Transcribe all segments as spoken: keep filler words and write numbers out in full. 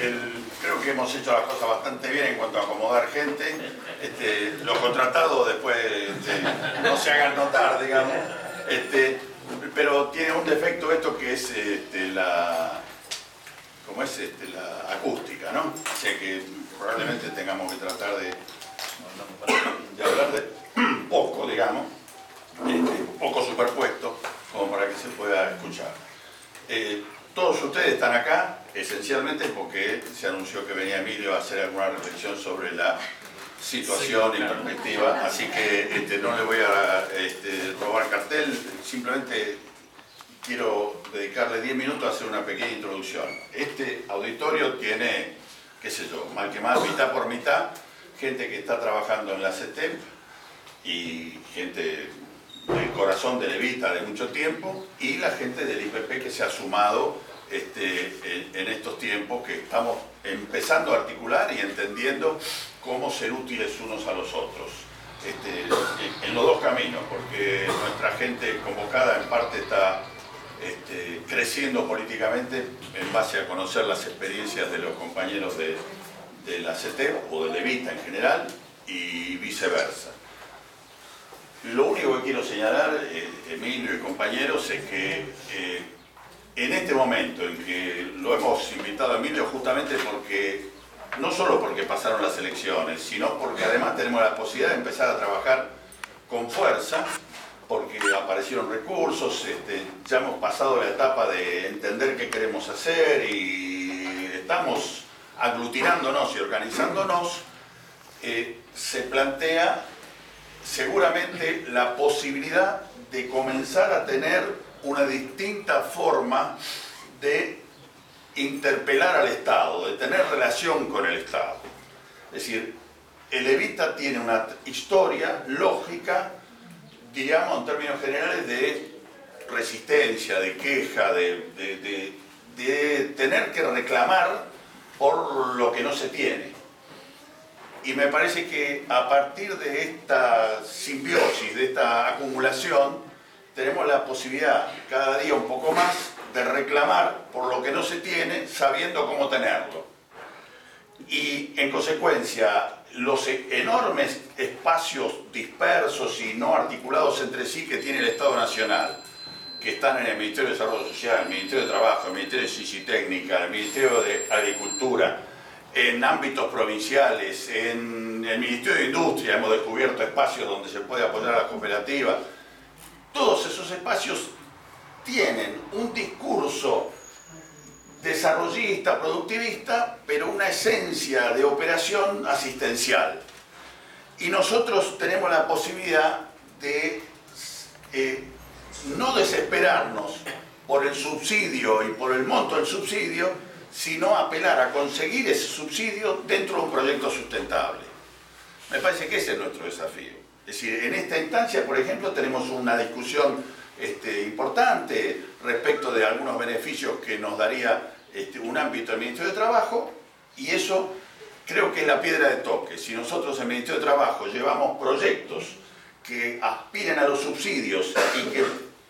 el, creo que hemos hecho las cosas bastante bien en cuanto a acomodar gente. Este, los contratados después este, no se hagan notar, digamos. Este, pero tiene un defecto esto que es este, la, ¿cómo es? Este, la acústica, ¿no? O sea que probablemente tengamos que tratar de, de hablar de poco, digamos, este, poco superpuesto, como para que se pueda escuchar. Eh, todos ustedes están acá esencialmente porque se anunció que venía Emilio a hacer alguna reflexión sobre la situación sí, claro. y perspectiva, así que este, no le voy a este, robar cartel, simplemente quiero dedicarle diez minutos a hacer una pequeña introducción. Este auditorio tiene, qué sé yo, mal que mal, mitad por mitad, gente que está trabajando en la CETEP y gente del corazón de Levita de mucho tiempo y la gente del I P P que se ha sumado este, en, en estos tiempos que estamos empezando a articular y entendiendo cómo ser útiles unos a los otros. Este, en, en los dos caminos, porque nuestra gente convocada en parte está este, creciendo políticamente en base a conocer las experiencias de los compañeros de, de la CETEP o de Levita en general y viceversa. Lo único que quiero señalar, eh, Emilio y compañeros, es que eh, en este momento en que lo hemos invitado a Emilio justamente porque, no solo porque pasaron las elecciones, sino porque además tenemos la posibilidad de empezar a trabajar con fuerza, porque aparecieron recursos, este, ya hemos pasado la etapa de entender qué queremos hacer y estamos aglutinándonos y organizándonos, eh, se plantea seguramente la posibilidad de comenzar a tener una distinta forma de interpelar al Estado, de tener relación con el Estado. Es decir, el Levita tiene una historia lógica, diríamos en términos generales, de resistencia, de queja, de, de, de, de tener que reclamar por lo que no se tiene. Y me parece que a partir de esta simbiosis, de esta acumulación, tenemos la posibilidad, cada día un poco más, de reclamar por lo que no se tiene, sabiendo cómo tenerlo. Y, en consecuencia, los enormes espacios dispersos y no articulados entre sí que tiene el Estado Nacional, que están en el Ministerio de Desarrollo Social, el Ministerio de Trabajo, el Ministerio de Ciencia y Técnica, el Ministerio de Agricultura, en ámbitos provinciales, en el Ministerio de Industria hemos descubierto espacios donde se puede apoyar a las cooperativas. Todos esos espacios tienen un discurso desarrollista, productivista, pero una esencia de operación asistencial. Y nosotros tenemos la posibilidad de eh, no desesperarnos por el subsidio y por el monto del subsidio, sino apelar a conseguir ese subsidio dentro de un proyecto sustentable. Me parece que ese es nuestro desafío. Es decir, en esta instancia, por ejemplo, tenemos una discusión este, importante respecto de algunos beneficios que nos daría este, un ámbito del Ministerio de Trabajo, y eso creo que es la piedra de toque. Si nosotros en el Ministerio de Trabajo llevamos proyectos que aspiren a los subsidios y que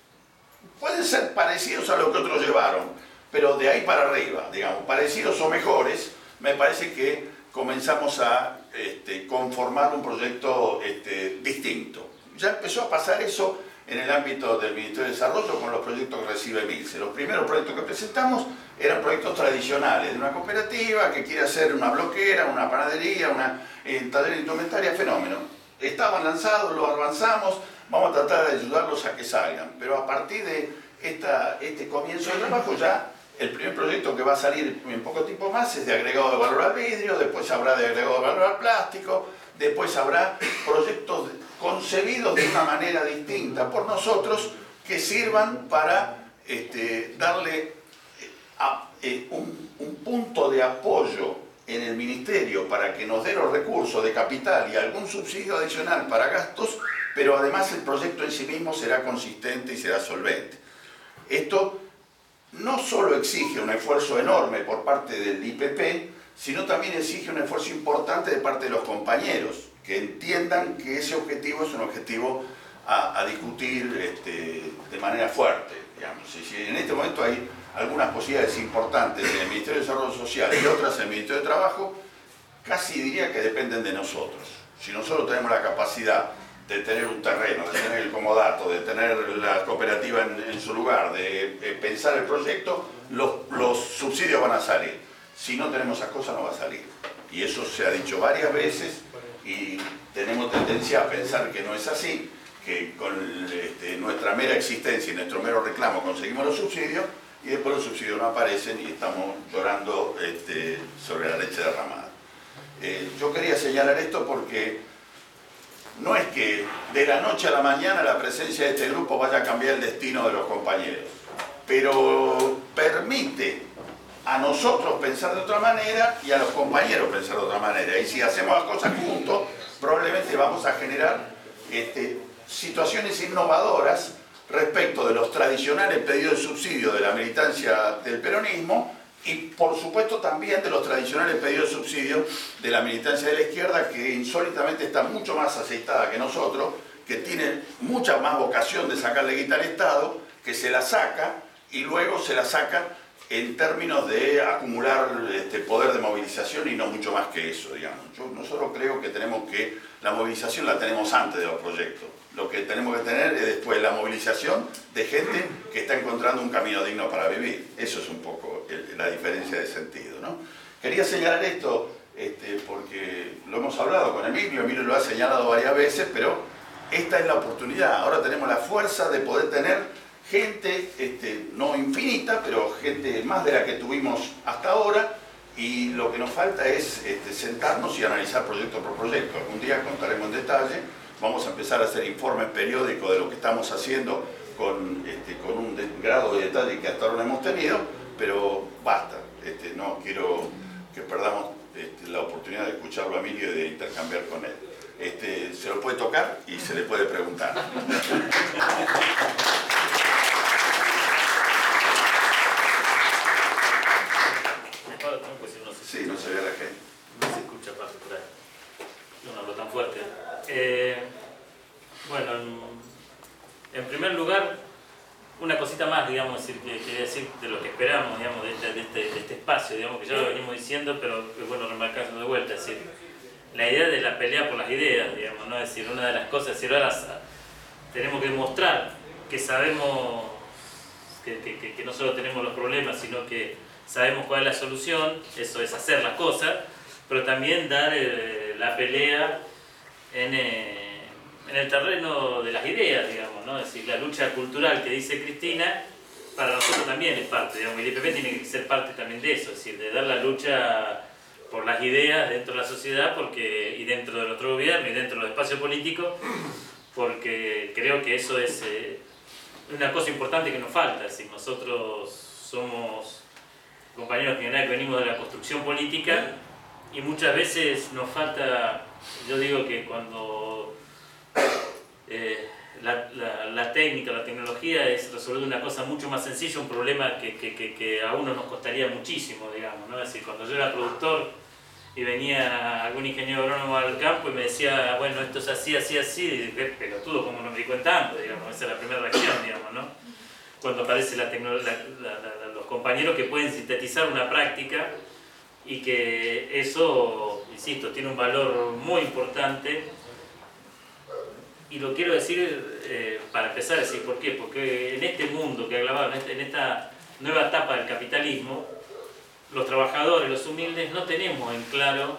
pueden ser parecidos a lo que otros llevaron, pero de ahí para arriba, digamos, parecidos o mejores, me parece que comenzamos a este, conformar un proyecto este, distinto. Ya empezó a pasar eso en el ámbito del Ministerio de Desarrollo con los proyectos que recibe Milce. Los primeros proyectos que presentamos eran proyectos tradicionales, de una cooperativa que quiere hacer una bloquera, una panadería, una eh, taller de indumentaria, fenómeno. Estaban lanzados, lo avanzamos, vamos a tratar de ayudarlos a que salgan, pero a partir de esta, este comienzo de trabajo ya el primer proyecto que va a salir en poco tiempo más es de agregado de valor al vidrio, después habrá de agregado de valor al plástico, después habrá proyectos concebidos de una manera distinta por nosotros que sirvan para este, darle a, eh, un, un punto de apoyo en el Ministerio para que nos dé los recursos de capital y algún subsidio adicional para gastos, pero además el proyecto en sí mismo será consistente y será solvente. Esto no solo exige un esfuerzo enorme por parte del I P P, sino también exige un esfuerzo importante de parte de los compañeros, que entiendan que ese objetivo es un objetivo a, a discutir este, de manera fuerte, digamos. Y en este momento hay, algunas posibilidades importantes en el Ministerio de Desarrollo Social y otras en el Ministerio de Trabajo, casi diría que dependen de nosotros. Si nosotros tenemos la capacidad de tener un terreno, de tener el comodato, de tener la cooperativa en, en su lugar, de, de pensar el proyecto, los, los subsidios van a salir. Si no tenemos esas cosas no va a salir. Y eso se ha dicho varias veces y tenemos tendencia a pensar que no es así, que con este, nuestra mera existencia y nuestro mero reclamo conseguimos los subsidios y después los subsidios no aparecen y estamos llorando este, sobre la leche derramada. Eh, yo quería señalar esto porque no es que de la noche a la mañana la presencia de este grupo vaya a cambiar el destino de los compañeros, pero permite a nosotros pensar de otra manera y a los compañeros pensar de otra manera. Y si hacemos las cosas juntos, probablemente vamos a generar este, situaciones innovadoras respecto de los tradicionales pedidos de subsidio de la militancia del peronismo y por supuesto también de los tradicionales pedidos de subsidio de la militancia de la izquierda, que insólitamente está mucho más aceitada que nosotros, que tiene mucha más vocación de sacarle guita al Estado, que se la saca y luego se la saca en términos de acumular este, poder de movilización y no mucho más que eso, digamos. Yo, nosotros creo que tenemos que, la movilización la tenemos antes de los proyectos. Lo que tenemos que tener es después la movilización de gente que está encontrando un camino digno para vivir. Eso es un poco el, la diferencia de sentido, ¿no? Quería señalar esto este, porque lo hemos hablado con Emilio, Emilio lo ha señalado varias veces, pero esta es la oportunidad. Ahora tenemos la fuerza de poder tener gente, este, no infinita, pero gente más de la que tuvimos hasta ahora, y lo que nos falta es este, sentarnos y analizar proyecto por proyecto. Algún día contaremos en detalle. Vamos a empezar a hacer informes periódicos de lo que estamos haciendo con, este, con un de, grado de detalle que hasta ahora no hemos tenido, pero basta. Este, no quiero que perdamos este, la oportunidad de escucharlo a Emilio y de intercambiar con él. Este, se lo puede tocar y se le puede preguntar. Sí, no se ve a la gente. No se escucha parte por ahí. No hablo tan fuerte. Eh, bueno, en, en primer lugar, una cosita más, digamos, decir, que quería decir de lo que esperamos, digamos, de este, de, este, de este espacio, digamos, que ya lo venimos diciendo, pero es bueno remarcarlo de vuelta, es decir, la idea de la pelea por las ideas, digamos, ¿no? Es decir, una de las cosas, es decir, ahora tenemos que demostrar que sabemos, que, que, que no solo tenemos los problemas, sino que sabemos cuál es la solución, eso es hacer las cosas, pero también dar eh, la pelea en, eh, en el terreno de las ideas, digamos, ¿no? Es decir, la lucha cultural que dice Cristina, para nosotros también es parte, digamos, el I P P tiene que ser parte también de eso, es decir, de dar la lucha por las ideas dentro de la sociedad porque, y dentro de nuestro gobierno y dentro de los espacios políticos, porque creo que eso es eh, una cosa importante que nos falta, es decir, nosotros somos compañeros que venimos de la construcción política y muchas veces nos falta, yo digo que cuando eh, la, la, la técnica, la tecnología es resolver una cosa mucho más sencilla, un problema que, que, que, que a uno nos costaría muchísimo, digamos, ¿no? Es decir, cuando yo era productor y venía algún ingeniero agrónomo al campo y me decía, bueno, esto es así, así, así, y dije, pelotudo, ¿cómo no me di cuenta antes? Digamos, esa es la primera reacción, digamos, ¿no? Cuando aparece la tecnología, la, la, la, los compañeros que pueden sintetizar una práctica y que eso, insisto, tiene un valor muy importante. Y lo quiero decir eh, para empezar a decir por qué, porque en este mundo que hablaba, en, este, en esta nueva etapa del capitalismo, los trabajadores, los humildes, no tenemos en claro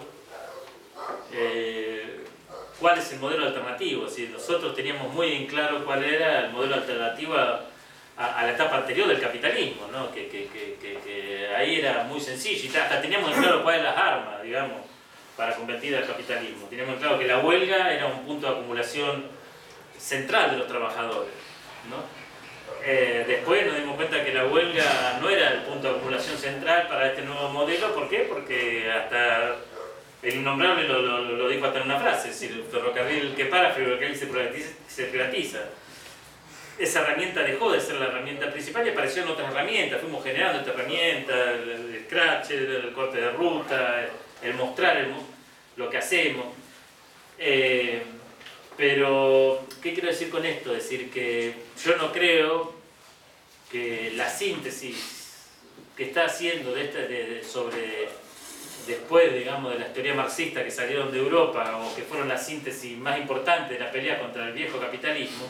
eh, cuál es el modelo alternativo. Es decir, nosotros teníamos muy en claro cuál era el modelo alternativo a, a, a la etapa anterior del capitalismo, ¿no? que, que, que, que, que ahí era muy sencillo y hasta teníamos en claro cuáles eran las armas, digamos, para combatir al capitalismo. Teníamos en claro que la huelga era un punto de acumulación central de los trabajadores, ¿no? Eh, después nos dimos cuenta que la huelga no era el punto de acumulación central para este nuevo modelo. ¿Por qué? Porque hasta el innombrable lo, lo, lo dijo hasta en una frase, es decir, el ferrocarril que para, el ferrocarril se privatiza, se privatiza. Esa herramienta dejó de ser la herramienta principal y aparecieron otras herramientas, fuimos generando esta herramienta, el, el scratch, el, el corte de ruta, el, el mostrar el, lo que hacemos. Eh, Pero, ¿qué quiero decir con esto? Es decir, que yo no creo que la síntesis que está haciendo de este, de, de, sobre, después, digamos, de las teorías marxistas que salieron de Europa, o que fueron la síntesis más importante de la pelea contra el viejo capitalismo,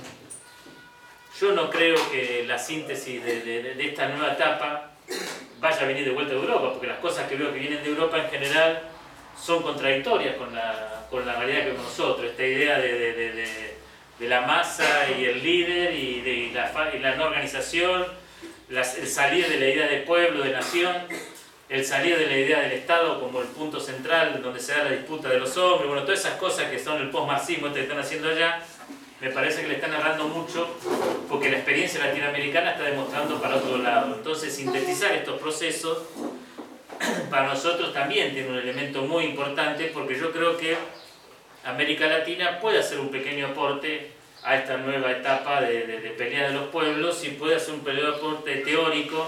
yo no creo que la síntesis de, de, de esta nueva etapa vaya a venir de vuelta de Europa, porque las cosas que veo que vienen de Europa en general son contradictorias con la, con la realidad que vemos nosotros. Esta idea de, de, de, de, de la masa y el líder y, de, y, la, y la no organización, las, el salir de la idea de pueblo, de nación, el salir de la idea del Estado como el punto central donde se da la disputa de los hombres, bueno, todas esas cosas que son el post-marxismo que están haciendo allá, me parece que le están errando mucho porque la experiencia latinoamericana está demostrando para otro lado. Entonces, sintetizar estos procesos para nosotros también tiene un elemento muy importante, porque yo creo que América Latina puede hacer un pequeño aporte a esta nueva etapa de, de, de pelea de los pueblos, y puede hacer un pequeño aporte teórico,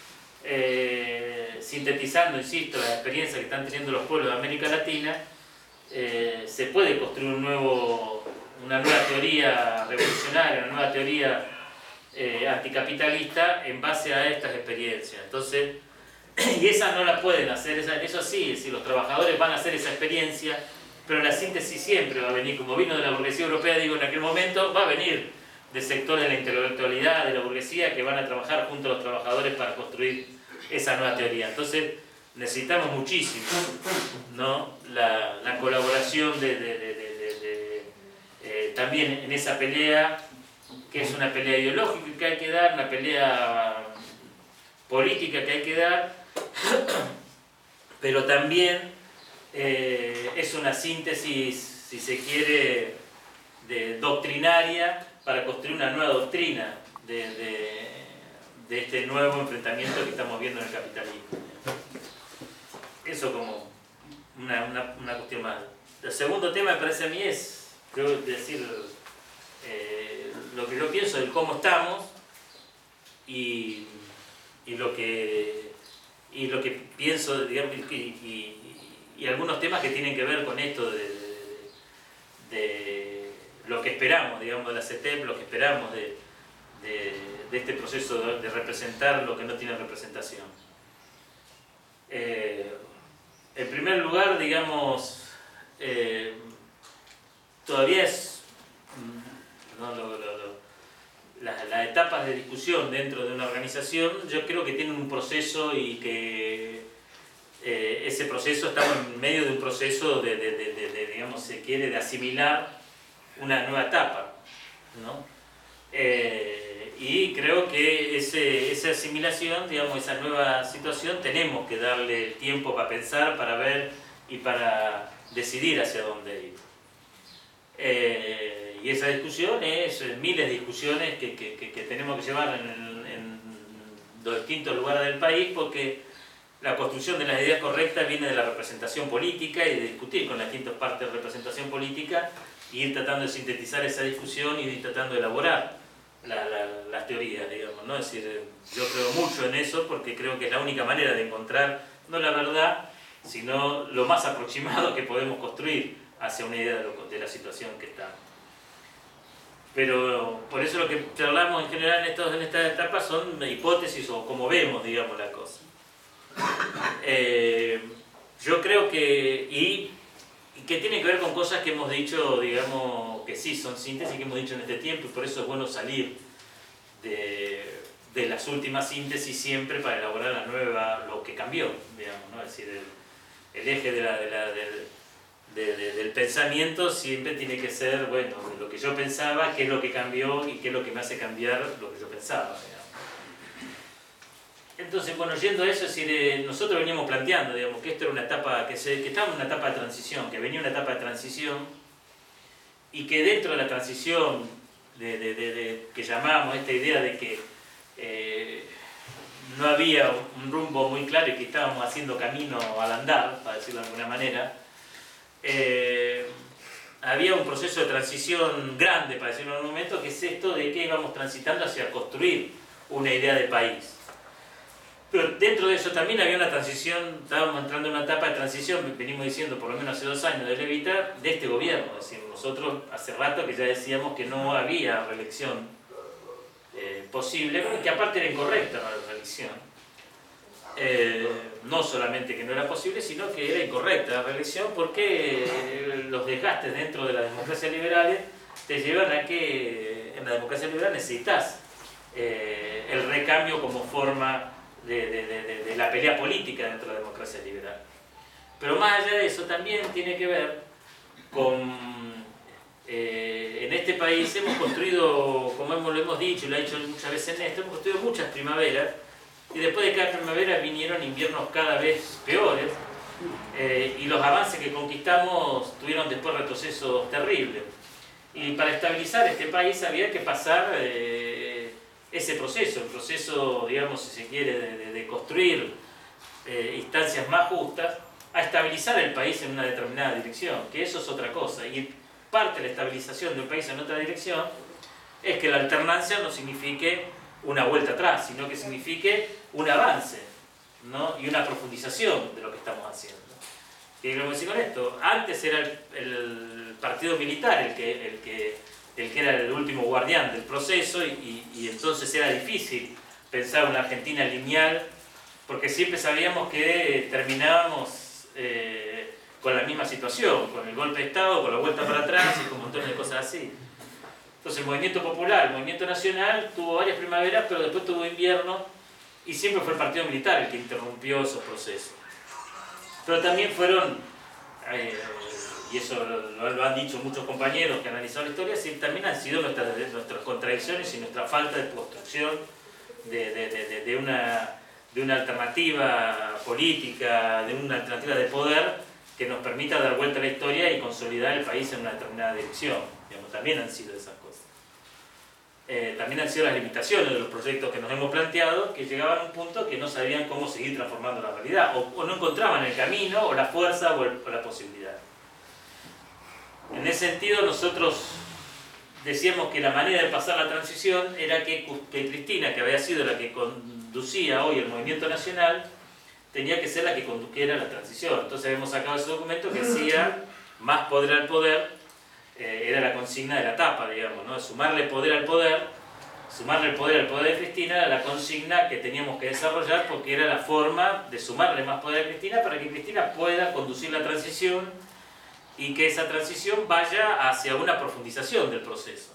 eh, sintetizando, insisto, las experiencias que están teniendo los pueblos de América Latina. Eh, se puede construir un nuevo, una nueva teoría revolucionaria, una nueva teoría eh, anticapitalista en base a estas experiencias. Entonces, y esa no la pueden hacer, esa, eso sí, si los trabajadores van a hacer esa experiencia, pero la síntesis siempre va a venir, como vino de la burguesía europea, digo, en aquel momento, va a venir de sectores de la intelectualidad, de la burguesía, que van a trabajar junto a los trabajadores para construir esa nueva teoría. Entonces, necesitamos muchísimo, ¿no? la, la colaboración de, de, de, de, de, de eh, también en esa pelea, que es una pelea ideológica que hay que dar, una pelea política que hay que dar, pero también eh, es una síntesis, si se quiere, de doctrinaria para construir una nueva doctrina de, de, de este nuevo enfrentamiento que estamos viendo en el capitalismo. Eso como una, una, una cuestión más. El segundo tema, me parece a mí, es, creo decir, eh, lo que yo pienso del cómo estamos y, y lo que y lo que pienso, digamos, y, y, y algunos temas que tienen que ver con esto de, de, de lo que esperamos, digamos, de la C E T E P, lo que esperamos de, de, de este proceso de, de representar lo que no tiene representación. Eh, en primer lugar, digamos, eh, todavía es no, lo, lo, lo, las, las etapas de discusión dentro de una organización, yo creo que tienen un proceso, y que eh, ese proceso, estamos en medio de un proceso de, de, de, de, de digamos, se quiere, de asimilar una nueva etapa, ¿no? Eh, y creo que ese, esa asimilación, digamos, esa nueva situación, tenemos que darle tiempo para pensar, para ver y para decidir hacia dónde ir. Eh, y esa discusión es miles de discusiones que, que, que, que tenemos que llevar en, en los distintos lugares del país, porque la construcción de las ideas correctas viene de la representación política y de discutir con las distintas partes de representación política y ir tratando de sintetizar esa discusión y ir tratando de elaborar la, la, las teorías, digamos, ¿no? Es decir, yo creo mucho en eso, porque creo que es la única manera de encontrar, no la verdad, sino lo más aproximado que podemos construir hacia una idea de, lo, de la situación que estamos. Pero por eso lo que charlamos en general en, estos, en estas etapas son hipótesis, o como vemos, digamos, la cosa. Eh, yo creo que, y, y que tiene que ver con cosas que hemos dicho, digamos, que sí son síntesis que hemos dicho en este tiempo, y por eso es bueno salir de, de las últimas síntesis siempre para elaborar la nueva, lo que cambió, digamos, ¿no? Es decir, el, el eje de la, de la, del, de, de, del pensamiento siempre tiene que ser, bueno, lo que yo pensaba, qué es lo que cambió y qué es lo que me hace cambiar lo que yo pensaba, digamos. Entonces, bueno, yendo a eso, es decir, eh, nosotros veníamos planteando, digamos, que esto era una etapa, que, se, que estábamos en una etapa de transición, que venía una etapa de transición, y que dentro de la transición de, de, de, de, que llamábamos esta idea de que eh, no había un rumbo muy claro y que estábamos haciendo camino al andar, para decirlo de alguna manera, eh, había un proceso de transición grande, para decirlo en un momento, que es esto de que íbamos transitando hacia construir una idea de país. Pero dentro de eso también había una transición, estábamos entrando en una etapa de transición, venimos diciendo por lo menos hace dos años de Levita, de este gobierno. Es decir, nosotros hace rato que ya decíamos que no había reelección eh, posible, que aparte era incorrecta la reelección. eh, no solamente que no era posible, sino que era incorrecta la reelección, porque los desgastes dentro de las democracias liberales te llevan a que en la democracia liberal necesitas eh, el recambio como forma de, de, de, de la pelea política dentro de la democracia liberal. Pero más allá de eso también tiene que ver con... Eh, en este país hemos construido, como hemos, lo hemos dicho y lo ha dicho muchas veces Néstor, hemos construido muchas primaveras, y después de cada primavera vinieron inviernos cada vez peores, eh, y los avances que conquistamos tuvieron después retrocesos terribles. Y para estabilizar este país había que pasar eh, ese proceso, el proceso, digamos, si se quiere, de, de, de construir eh, instancias más justas, a estabilizar el país en una determinada dirección, que eso es otra cosa. Y parte de la estabilización de un país en otra dirección es que la alternancia no signifique una vuelta atrás, sino que signifique un avance, ¿no? Y una profundización de lo que estamos haciendo. ¿Qué queremos decir con esto? Antes era el, el partido militar el que, el, que, el que era el último guardián del proceso, y, y, y entonces era difícil pensar una Argentina lineal, porque siempre sabíamos que terminábamos eh, con la misma situación, con el golpe de Estado, con la vuelta para atrás y con un montón de cosas así. Entonces el movimiento popular, el movimiento nacional tuvo varias primaveras, pero después tuvo invierno, y siempre fue el partido militar el que interrumpió esos procesos. Pero también fueron, eh, y eso lo, lo han dicho muchos compañeros que han analizado la historia, sí, también han sido nuestras, nuestras contradicciones y nuestra falta de construcción de, de, de, de, una, de una alternativa política, de una alternativa de poder que nos permita dar vuelta a la historia y consolidar el país en una determinada dirección. Digamos, también han sido esas cosas. Eh, también han sido las limitaciones de los proyectos que nos hemos planteado, que llegaban a un punto que no sabían cómo seguir transformando la realidad, o, o no encontraban el camino, o la fuerza, o, el, o la posibilidad. En ese sentido, nosotros decíamos que la manera de pasar la transición era que, que Cristina, que había sido la que conducía hoy el movimiento nacional, tenía que ser la que condujera la transición. Entonces hemos sacado ese documento que decía más poder al poder. Eh, era la consigna de la etapa, digamos, ¿no? Sumarle poder al poder, sumarle el poder al poder de Cristina era la consigna que teníamos que desarrollar, porque era la forma de sumarle más poder a Cristina para que Cristina pueda conducir la transición y que esa transición vaya hacia una profundización del proceso.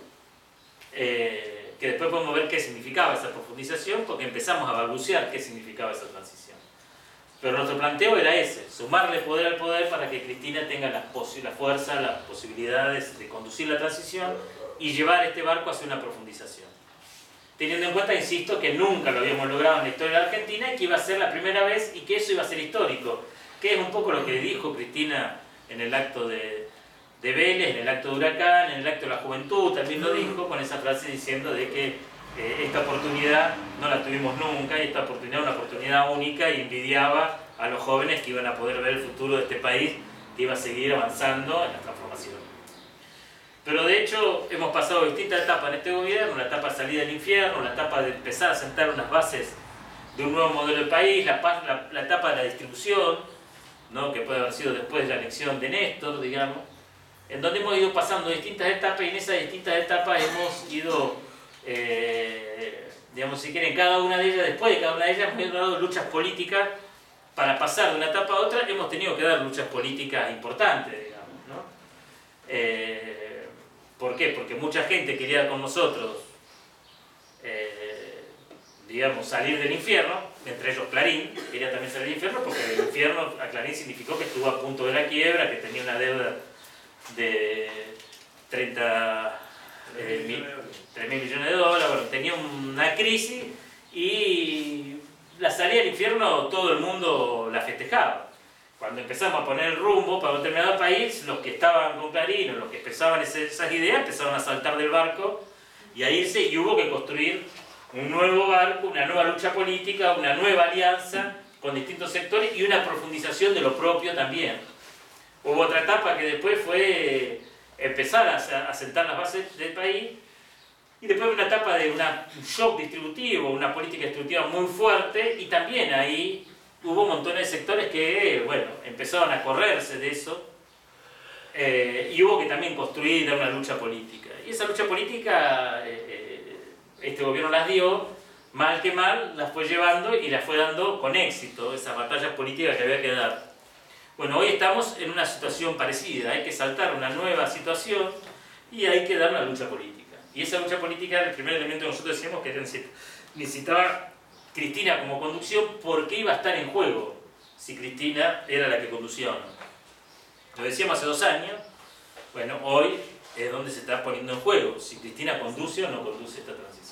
Eh, que después podemos ver qué significaba esa profundización, porque empezamos a balbucear qué significaba esa transición. Pero nuestro planteo era ese, sumarle poder al poder para que Cristina tenga la, la fuerza, las posibilidades de conducir la transición y llevar este barco hacia una profundización. Teniendo en cuenta, insisto, que nunca lo habíamos logrado en la historia de la Argentina y que iba a ser la primera vez y que eso iba a ser histórico, que es un poco lo que dijo Cristina en el acto de, de Vélez, en el acto de Huracán, en el acto de la Juventud, también lo dijo con esa frase diciendo de que Eh, esta oportunidad no la tuvimos nunca, y esta oportunidad era una oportunidad única, y envidiaba a los jóvenes que iban a poder ver el futuro de este país, que iba a seguir avanzando en la transformación. Pero de hecho hemos pasado distintas etapas en este gobierno: la etapa de salida del infierno, la etapa de empezar a sentar unas bases de un nuevo modelo de país, la, la, la etapa de la distribución, ¿no? Que puede haber sido después de la elección de Néstor, digamos, en donde hemos ido pasando distintas etapas, y en esas distintas etapas hemos ido Eh, digamos, si quieren, cada una de ellas, después de cada una de ellas hemos dado luchas políticas para pasar de una etapa a otra. Hemos tenido que dar luchas políticas importantes, digamos, ¿no? Eh, ¿por qué? Porque mucha gente quería con nosotros eh, digamos, salir del infierno, entre ellos Clarín quería también salir del infierno, porque el infierno a Clarín significó que estuvo a punto de la quiebra, que tenía una deuda de treinta Eh, mil, tres mil millones de dólares, bueno, tenía una crisis, y la salida del infierno todo el mundo la festejaba. Cuando empezamos a poner el rumbo para un determinado país, los que estaban con Clarín o los que expresaban esas ideas empezaron a saltar del barco y a irse, y hubo que construir un nuevo barco, una nueva lucha política, una nueva alianza con distintos sectores y una profundización de lo propio también. Hubo otra etapa que después fue empezar a sentar las bases del país, y después una etapa de una, un shock distributivo, una política distributiva muy fuerte, y también ahí hubo montones de sectores que, bueno, empezaron a correrse de eso, eh, y hubo que también construir una lucha política. Y esa lucha política, eh, este gobierno las dio, mal que mal, las fue llevando y las fue dando con éxito, esas batallas políticas que había que dar. Bueno, hoy estamos en una situación parecida, hay que saltar una nueva situación y hay que dar una lucha política. Y esa lucha política, el primer elemento que nosotros decíamos que necesitaba Cristina como conducción, porque iba a estar en juego si Cristina era la que conducía o no. Lo decíamos hace dos años, bueno, hoy es donde se está poniendo en juego, si Cristina conduce o no conduce esta transición.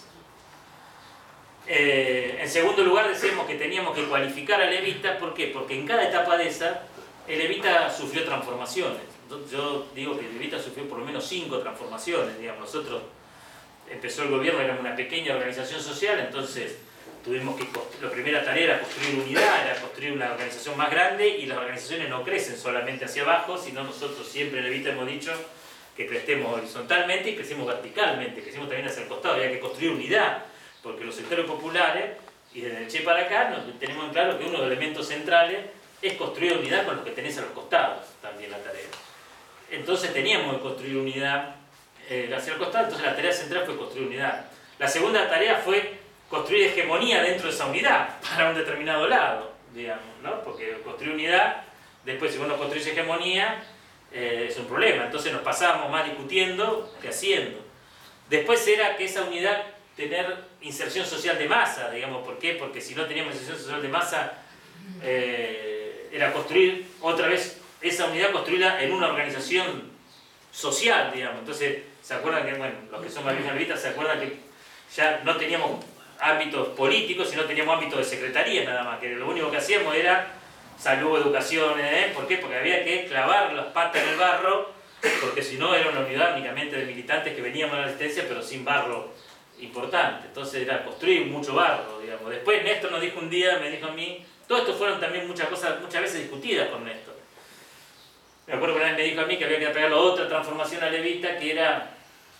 Eh, en segundo lugar decíamos que teníamos que cualificar a Levita, ¿por qué? Porque en cada etapa de esa, el Levita sufrió transformaciones. Yo digo que Levita sufrió por lo menos cinco transformaciones, digamos. Nosotros, empezó el gobierno, éramos una pequeña organización social, entonces tuvimos que, la primera tarea era construir unidad, era construir una organización más grande, y las organizaciones no crecen solamente hacia abajo, sino nosotros siempre en Levita hemos dicho que crecemos horizontalmente y crecemos verticalmente, crecemos también hacia el costado, había que construir unidad, porque los sectores populares, y desde el Che para acá, nos tenemos en claro que uno de los elementos centrales es construir unidad con los que tenés a los costados, también la tarea. Entonces teníamos que construir unidad eh, hacia el costado, entonces la tarea central fue construir unidad. La segunda tarea fue construir hegemonía dentro de esa unidad, para un determinado lado, digamos, ¿no? Porque construir unidad, después si vos no construís hegemonía, eh, es un problema, entonces nos pasábamos más discutiendo que haciendo. Después era que esa unidad tener inserción social de masa, digamos, ¿por qué? Porque si no teníamos inserción social de masa, eh, era construir otra vez esa unidad, construirla en una organización social, digamos. Entonces, ¿se acuerdan que, bueno, los que son más bien se acuerdan que ya no teníamos ámbitos políticos, sino teníamos ámbitos de secretarías nada más, que lo único que hacíamos era salud, educación, ¿eh? ¿Por qué? Porque había que clavar las patas en el barro, porque si no era una unidad únicamente de militantes que veníamos a la resistencia, pero sin barro importante. Entonces era construir mucho barro, digamos. Después Néstor nos dijo un día, me dijo a mí, todo esto fueron también muchas cosas, muchas veces discutidas con Néstor. Me acuerdo que una vez me dijo a mí que había que pegarle otra transformación a Levita, que era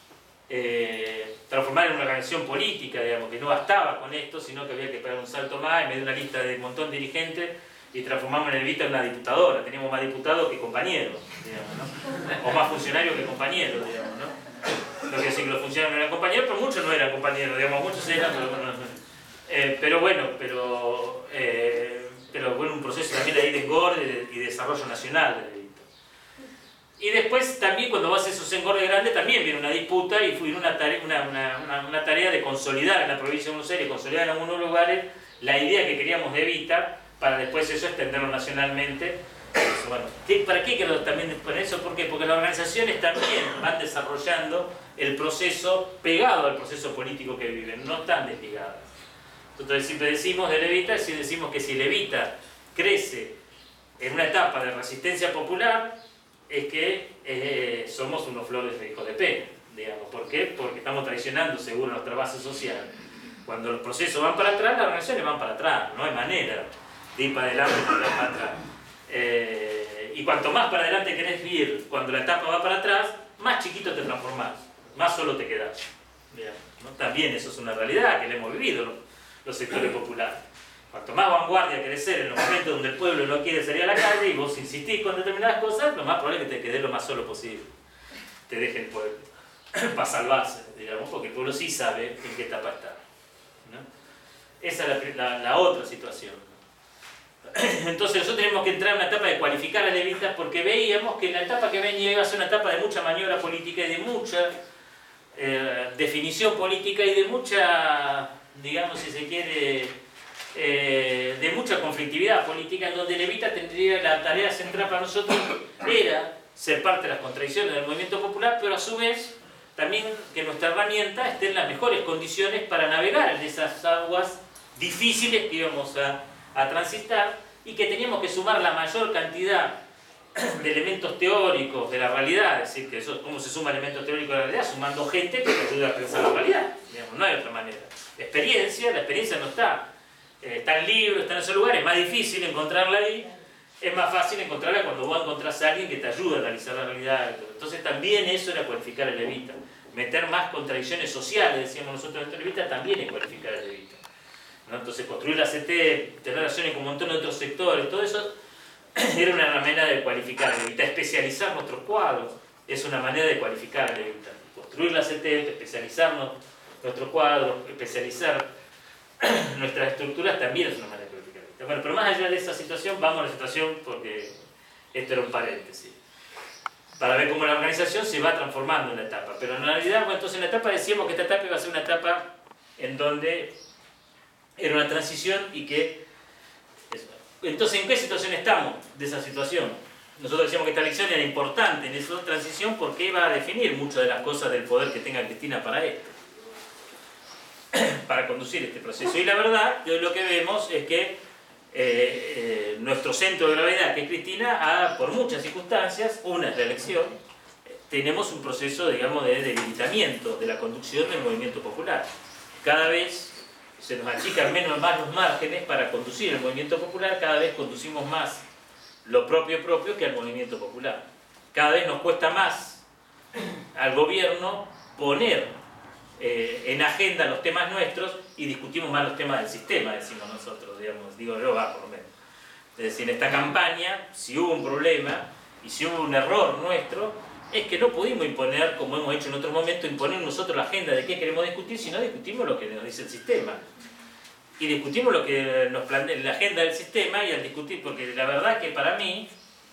eh, transformar en una organización política, digamos, que no bastaba con esto, sino que había que pegar un salto más, y me dio una lista de un montón de dirigentes, y transformamos a Levita en una diputadora. Teníamos más diputados que compañeros, digamos, ¿no? O más funcionarios que compañeros, digamos, ¿no? No quiere decir que los funcionarios no eran compañeros, pero muchos no eran compañeros, digamos, muchos eran, pero bueno, eh, pero, bueno, pero, eh, pero bueno, un proceso también ahí de engorde y de desarrollo nacional de Levita. Y después también cuando vas a esos engordes grandes también viene una disputa y fue una tarea, una, una, una, una tarea de consolidar en la provincia de Buenos Aires, consolidar en algunos lugares la idea que queríamos de Evita, para después eso extenderlo nacionalmente. Eso, bueno, ¿para qué quiero también poner eso? ¿Por qué? Porque las organizaciones también van desarrollando el proceso pegado al proceso político que viven, no están desligadas. Entonces siempre decimos de Levita, si decimos que si Levita crece en una etapa de resistencia popular, es que eh, somos unos flores de hijos de pena, digamos. ¿Por qué? Porque estamos traicionando seguro nuestra base social. Cuando los procesos van para atrás, las organizaciones van para atrás, no hay manera de ir para adelante y para atrás. Eh, y cuanto más para adelante querés ir, cuando la etapa va para atrás, más chiquito te transformás, más solo te quedás. Bien, ¿no? También eso es una realidad que le hemos vivido los, los sectores populares. Cuanto más vanguardia querés ser en los momentos donde el pueblo no quiere salir a la calle y vos insistís con determinadas cosas, lo más probable es que te quedes lo más solo posible. Te deje el pueblo para salvarse, digamos, porque el pueblo sí sabe en qué etapa está, ¿no? Esa es la, la, la otra situación. Entonces nosotros tenemos que entrar en una etapa de cualificar a Levita, porque veíamos que la etapa que venía iba a ser una etapa de mucha maniobra política y de mucha eh, definición política y de mucha, digamos si se quiere, eh, de mucha conflictividad política, en donde Levita tendría la tarea central para nosotros era ser parte de las contradicciones del movimiento popular, pero a su vez también que nuestra herramienta esté en las mejores condiciones para navegar en esas aguas difíciles que íbamos a a transitar, y que teníamos que sumar la mayor cantidad de elementos teóricos de la realidad, es decir, que eso, ¿cómo se suma elementos teóricos de la realidad? Sumando gente que te ayude a pensar la realidad, digamos, no hay otra manera. Experiencia, la experiencia no está, eh, está en libros, está en esos lugares, es más difícil encontrarla ahí, es más fácil encontrarla cuando vos encontrás a alguien que te ayuda a analizar la realidad. Entonces también eso era cualificar a Levita. Meter más contradicciones sociales, decíamos nosotros en Levita, también es cualificar a Levita. ¿No? Entonces construir la C T, tener relaciones con un montón de otros sectores, todo eso era una manera de cualificar a Levita. Especializar nuestros cuadros es una manera de cualificar a Levita. Construir la C T, especializar nuestros cuadros, especializar nuestras estructuras también es una manera de política mixta. Bueno, pero más allá de esa situación, vamos a la situación, porque esto era un paréntesis, para ver cómo la organización se va transformando en la etapa. Pero en realidad, bueno, entonces en la etapa decíamos que esta etapa iba a ser una etapa en donde era una transición y que... Eso. Entonces, ¿en qué situación estamos de esa situación? Nosotros decíamos que esta elección era importante en esa transición porque iba a definir muchas de las cosas del poder que tenga Cristina para esto, para conducir este proceso. Y la verdad, que hoy lo que vemos es que eh, eh, nuestro centro de gravedad, que es Cristina, ha, por muchas circunstancias, una es la elección, eh, tenemos un proceso, digamos, de debilitamiento de la conducción del movimiento popular. Cada vez se nos achican menos más los márgenes para conducir el movimiento popular, cada vez conducimos más lo propio propio que al movimiento popular. Cada vez nos cuesta más al gobierno poner eh, en agenda los temas nuestros y discutimos más los temas del sistema, decimos nosotros, digamos, digo yo, va por lo menos. Es decir, en esta campaña, si hubo un problema y si hubo un error nuestro, es que no pudimos imponer, como hemos hecho en otros momentos, imponer nosotros la agenda de qué queremos discutir, sino discutimos lo que nos dice el sistema. Y discutimos lo que nos plantea la agenda del sistema, y al discutir, porque la verdad que para mí,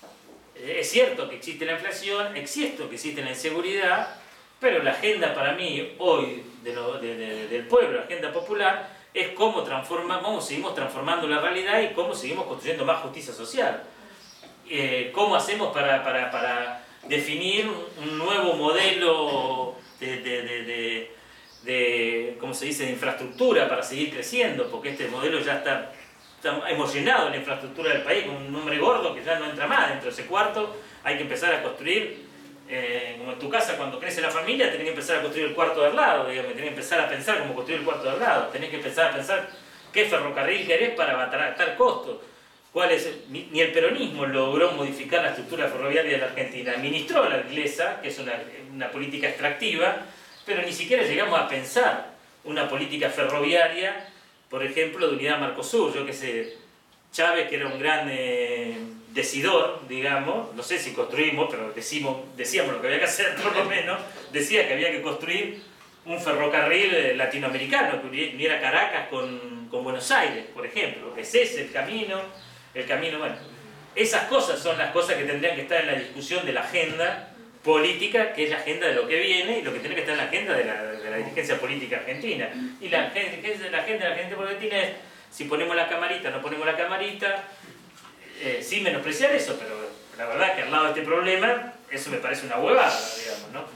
es cierto que existe la inflación, es cierto que existe la inseguridad, pero la agenda para mí hoy de lo, de, de, del pueblo, la agenda popular, es cómo, transforma, cómo seguimos transformando la realidad y cómo seguimos construyendo más justicia social. Eh, cómo hacemos para, para, para definir un nuevo modelo de, de, de, de, de, ¿cómo se dice?, de infraestructura para seguir creciendo, porque este modelo ya está, está emocionado en la infraestructura del país, con un nombre gordo que ya no entra más dentro de ese cuarto. Hay que empezar a construir, eh, como en tu casa cuando crece la familia, tenés que empezar a construir el cuarto de al lado, digamos, tenés que empezar a pensar cómo construir el cuarto de al lado, tenés que empezar a pensar qué ferrocarril querés para abaratar costos. ¿Cuál es? Ni el peronismo logró modificar la estructura ferroviaria de la Argentina. Administró la inglesa, que es una, una política extractiva, pero ni siquiera llegamos a pensar una política ferroviaria, por ejemplo, de unidad Mercosur. Yo qué sé, Chávez, que era un gran eh, decidor, digamos, no sé si construimos, pero decimos, decíamos lo que había que hacer, por lo menos, decía que había que construir un ferrocarril latinoamericano, que uniera Caracas con, con Buenos Aires, por ejemplo. Es ese el camino. El camino, bueno, esas cosas son las cosas que tendrían que estar en la discusión de la agenda política, que es la agenda de lo que viene y lo que tiene que estar en la agenda de la, de la dirigencia política argentina. Y la, la agenda de la agenda política argentina es, si ponemos la camarita, no ponemos la camarita, eh, sin menospreciar eso, pero la verdad que al lado de este problema, eso me parece una huevada, digamos, ¿no?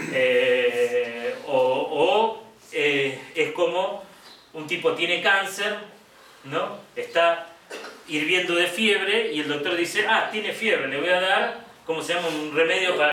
Eh, o o eh, es como un tipo tiene cáncer, ¿no? Está hirviendo de fiebre y el doctor dice, ah, tiene fiebre, le voy a dar, ¿cómo se llama?, un remedio para